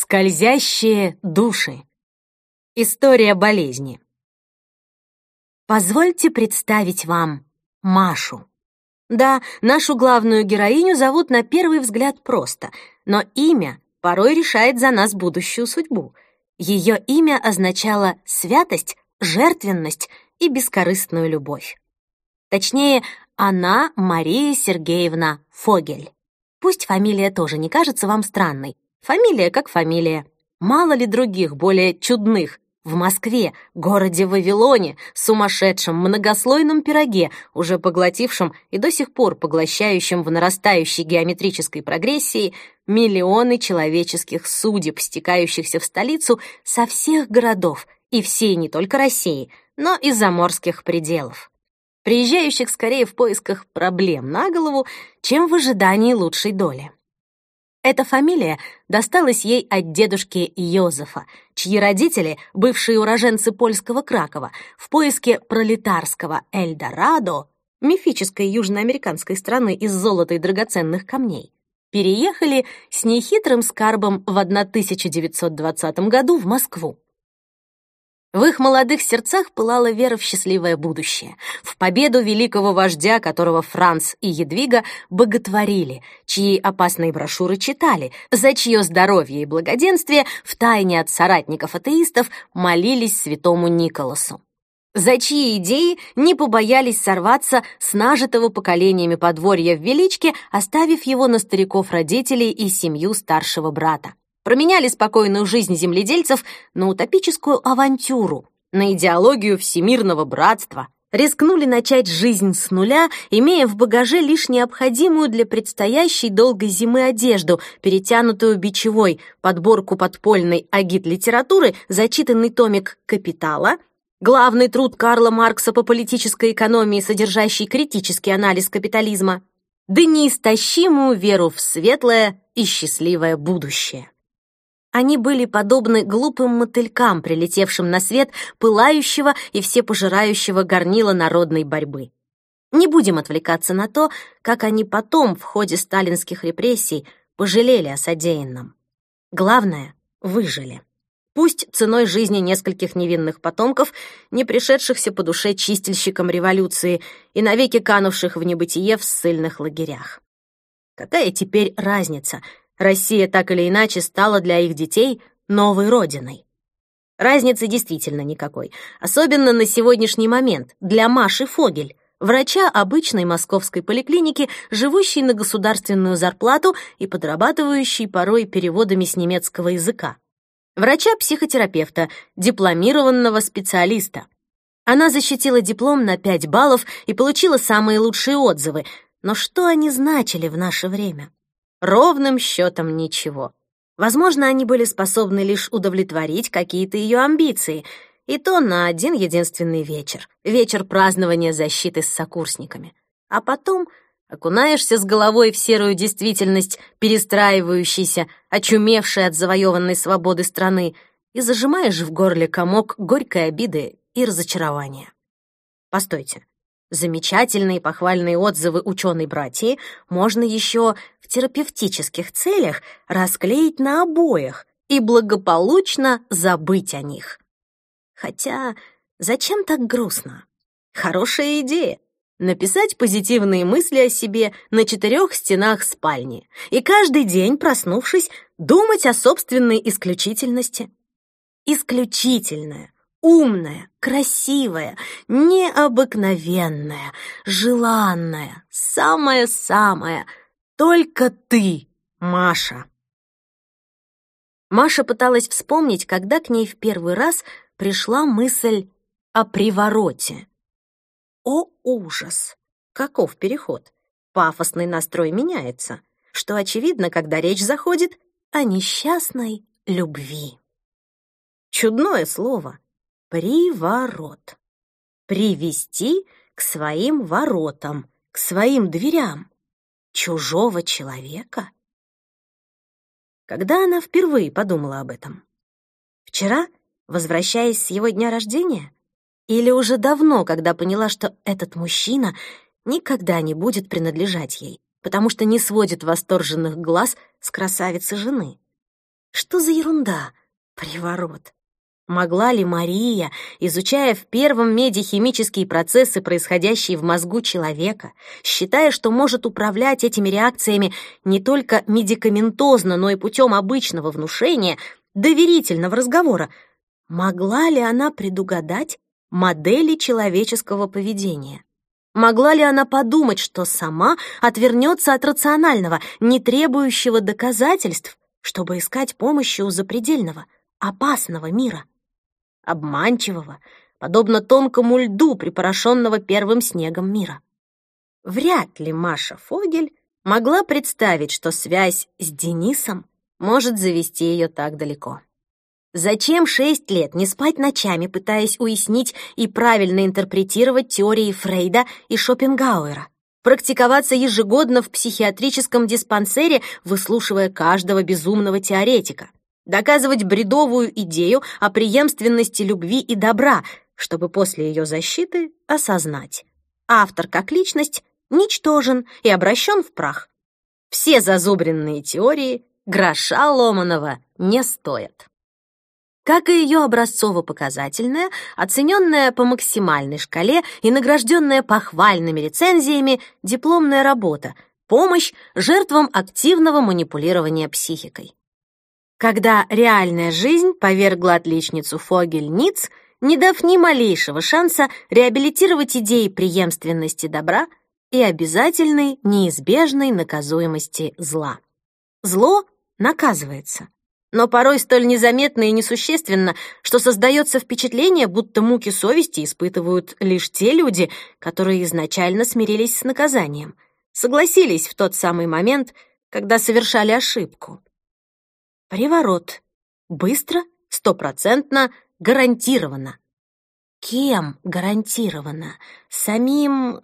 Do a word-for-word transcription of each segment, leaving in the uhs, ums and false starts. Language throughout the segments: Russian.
Скользящие души. История болезни. Позвольте представить вам Машу. Да, нашу главную героиню зовут на первый взгляд просто, но имя порой решает за нас будущую судьбу. Ее имя означало святость, жертвенность и бескорыстную любовь. Точнее, она Мария Сергеевна Фогель. Пусть фамилия тоже не кажется вам странной. Фамилия как фамилия. Мало ли других, более чудных. В Москве, городе Вавилоне, сумасшедшем многослойном пироге, уже поглотившем и до сих пор поглощающем в нарастающей геометрической прогрессии миллионы человеческих судеб, стекающихся в столицу со всех городов и всей не только России, но и заморских пределов. Приезжающих скорее в поисках проблем на голову, чем в ожидании лучшей доли. Эта фамилия досталась ей от дедушки Йозефа, чьи родители, бывшие уроженцы польского Кракова, в поиске пролетарского Эльдорадо, мифической южноамериканской страны из золота и драгоценных камней, переехали с нехитрым скарбом в тысяча девятьсот двадцатом году в Москву. В их молодых сердцах пылала вера в счастливое будущее, в победу великого вождя, которого Франц и Едвига боготворили, чьи опасные брошюры читали, за чье здоровье и благоденствие втайне от соратников-атеистов молились святому Николасу, за чьи идеи не побоялись сорваться с нажитого поколениями подворья в Величке, оставив его на стариков-родителей и семью старшего брата. Променяли спокойную жизнь земледельцев на утопическую авантюру, на идеологию всемирного братства, рискнули начать жизнь с нуля, имея в багаже лишь необходимую для предстоящей долгой зимы одежду, перетянутую бичевой, подборку подпольной агит-литературы, зачитанный томик «Капитала», главный труд Карла Маркса по политической экономии, содержащий критический анализ капитализма, да неистощимую веру в светлое и счастливое будущее. Они были подобны глупым мотылькам, прилетевшим на свет пылающего и всепожирающего горнила народной борьбы. Не будем отвлекаться на то, как они потом, в ходе сталинских репрессий, пожалели о содеянном. Главное — выжили. Пусть ценой жизни нескольких невинных потомков, не пришедшихся по душе чистильщикам революции и навеки канувших в небытие в ссыльных лагерях. Какая теперь разница — Россия так или иначе стала для их детей новой родиной. Разницы действительно никакой, особенно на сегодняшний момент для Маши Фогель, врача обычной московской поликлиники, живущей на государственную зарплату и подрабатывающей порой переводами с немецкого языка. Врача-психотерапевта, дипломированного специалиста. Она защитила диплом на пять баллов и получила самые лучшие отзывы, но что они значили в наше время? Ровным счетом ничего. Возможно, они были способны лишь удовлетворить какие-то ее амбиции, и то на один единственный вечер, вечер празднования защиты с сокурсниками. А потом окунаешься с головой в серую действительность, перестраивающейся, очумевшей от завоеванной свободы страны, и зажимаешь в горле комок горькой обиды и разочарования. Постойте. Замечательные похвальные отзывы ученой-братьи можно еще в терапевтических целях расклеить на обоях и благополучно забыть о них. Хотя зачем так грустно? Хорошая идея — написать позитивные мысли о себе на четырех стенах спальни и каждый день, проснувшись, думать о собственной исключительности. Исключительная. Умная, красивая, необыкновенная, желанная, самая-самая, только ты, Маша. Маша пыталась вспомнить, когда к ней в первый раз пришла мысль о привороте. О, ужас! Каков переход! Пафосный настрой меняется, что очевидно, когда речь заходит о несчастной любви. Чудное слово. Приворот. Привести к своим воротам, к своим дверям. Чужого человека? Когда она впервые подумала об этом? Вчера, возвращаясь с его дня рождения? Или уже давно, когда поняла, что этот мужчина никогда не будет принадлежать ей, потому что не сводит восторженных глаз с красавицы жены? Что за ерунда? Приворот. Могла ли Мария, изучая в первом меде химические процессы, происходящие в мозгу человека, считая, что может управлять этими реакциями не только медикаментозно, но и путем обычного внушения, доверительного разговора, могла ли она предугадать модели человеческого поведения? Могла ли она подумать, что сама отвернется от рационального, не требующего доказательств, чтобы искать помощи у запредельного, опасного мира? Обманчивого, подобно тонкому льду, припорошенного первым снегом мира. Вряд ли Маша Фогель могла представить, что связь с Денисом может завести ее так далеко. Зачем шесть лет не спать ночами, пытаясь уяснить и правильно интерпретировать теории Фрейда и Шопенгауэра? Практиковаться ежегодно в психиатрическом диспансере, выслушивая каждого безумного теоретика? Доказывать бредовую идею о преемственности любви и добра, чтобы после ее защиты осознать: автор как личность ничтожен и обращен в прах. Все зазубренные теории гроша ломаного не стоят. Как и ее образцово-показательная, оцененная по максимальной шкале и награжденная похвальными рецензиями дипломная работа «Помощь жертвам активного манипулирования психикой». Когда реальная жизнь повергла отличницу Фогель-Ниц, не дав ни малейшего шанса реабилитировать идеи преемственности добра и обязательной неизбежной наказуемости зла. Зло наказывается, но порой столь незаметно и несущественно, что создается впечатление, будто муки совести испытывают лишь те люди, которые изначально смирились с наказанием, согласились в тот самый момент, когда совершали ошибку. Приворот. Быстро, стопроцентно, гарантированно. Кем гарантированно? Самим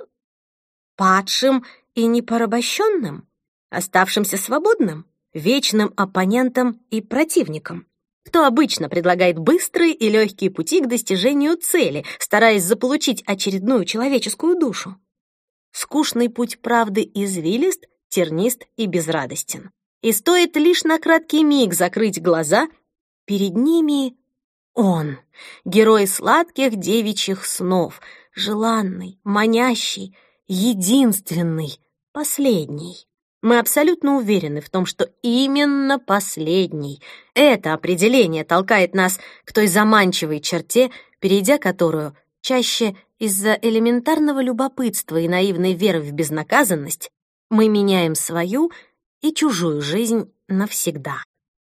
падшим и непорабощенным? Оставшимся свободным? Вечным оппонентом и противником? Кто обычно предлагает быстрые и легкие пути к достижению цели, стараясь заполучить очередную человеческую душу? Скучный путь правды извилист, тернист и безрадостен. И стоит лишь на краткий миг закрыть глаза, перед ними он, герой сладких девичьих снов, желанный, манящий, единственный, последний. Мы абсолютно уверены в том, что именно последний. Это определение толкает нас к той заманчивой черте, перейдя которую чаще из-за элементарного любопытства и наивной веры в безнаказанность мы меняем свою и чужую жизнь навсегда.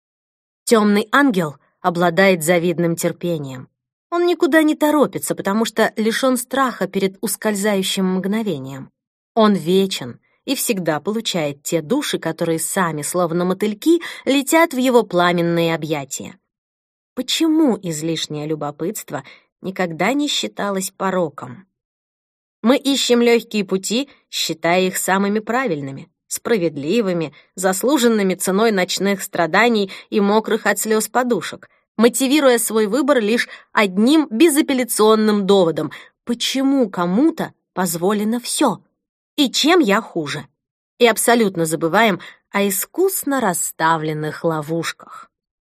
Темный ангел обладает завидным терпением. Он никуда не торопится, потому что лишён страха перед ускользающим мгновением. Он вечен и всегда получает те души, которые сами, словно мотыльки, летят в его пламенные объятия. Почему излишнее любопытство никогда не считалось пороком? Мы ищем легкие пути, считая их самыми правильными, справедливыми, заслуженными ценой ночных страданий и мокрых от слез подушек, мотивируя свой выбор лишь одним безапелляционным доводом: почему кому-то позволено все, и чем я хуже, и абсолютно забываем о искусно расставленных ловушках.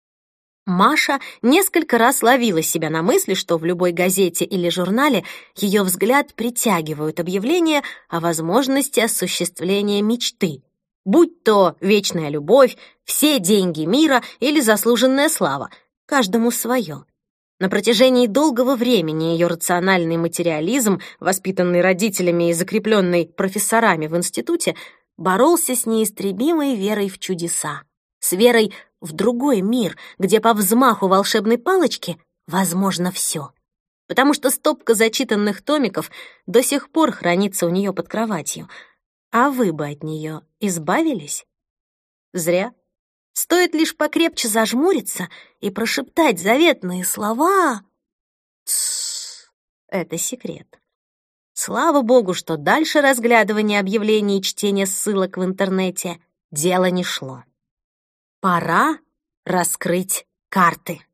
Маша несколько раз ловила себя на мысли, что в любой газете или журнале ее взгляд притягивают объявления о возможности осуществления мечты, будь то вечная любовь, все деньги мира или заслуженная слава, каждому свое. На протяжении долгого времени ее рациональный материализм, воспитанный родителями и закрепленный профессорами в институте, боролся с неистребимой верой в чудеса, с верой в другой мир, где по взмаху волшебной палочки возможно все. Потому что стопка зачитанных томиков до сих пор хранится у нее под кроватью. А вы бы от нее избавились? Зря. Стоит лишь покрепче зажмуриться и прошептать заветные слова. Тссс, это секрет. Слава богу, что дальше разглядывания объявлений и чтения ссылок в интернете дело не шло. Пора раскрыть карты.